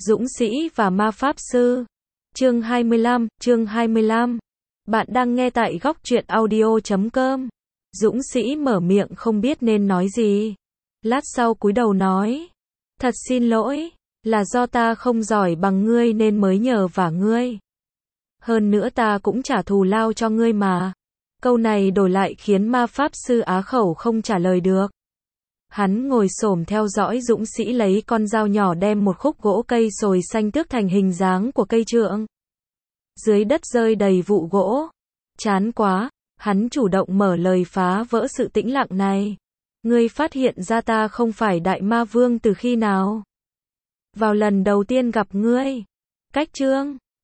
Dũng sĩ và ma pháp sư. Chương 25. Bạn đang nghe tại góc truyện audio.com. Dũng sĩ mở miệng không biết nên nói gì. Lát sau cúi đầu nói. Thật xin lỗi, là do ta không giỏi bằng ngươi nên mới nhờ vả ngươi. Hơn nữa ta cũng trả thù lao cho ngươi mà. Câu này đổi lại khiến ma pháp sư á khẩu không trả lời được. Hắn ngồi xổm theo dõi dũng sĩ lấy con dao nhỏ đem một khúc gỗ cây sồi xanh tước thành hình dáng của cây trượng. Dưới đất rơi đầy vụn gỗ. Chán quá, hắn chủ động mở lời phá vỡ sự tĩnh lặng này. Ngươi phát hiện ra ta không phải đại ma vương từ khi nào? Vào lần đầu tiên gặp ngươi. Cách chương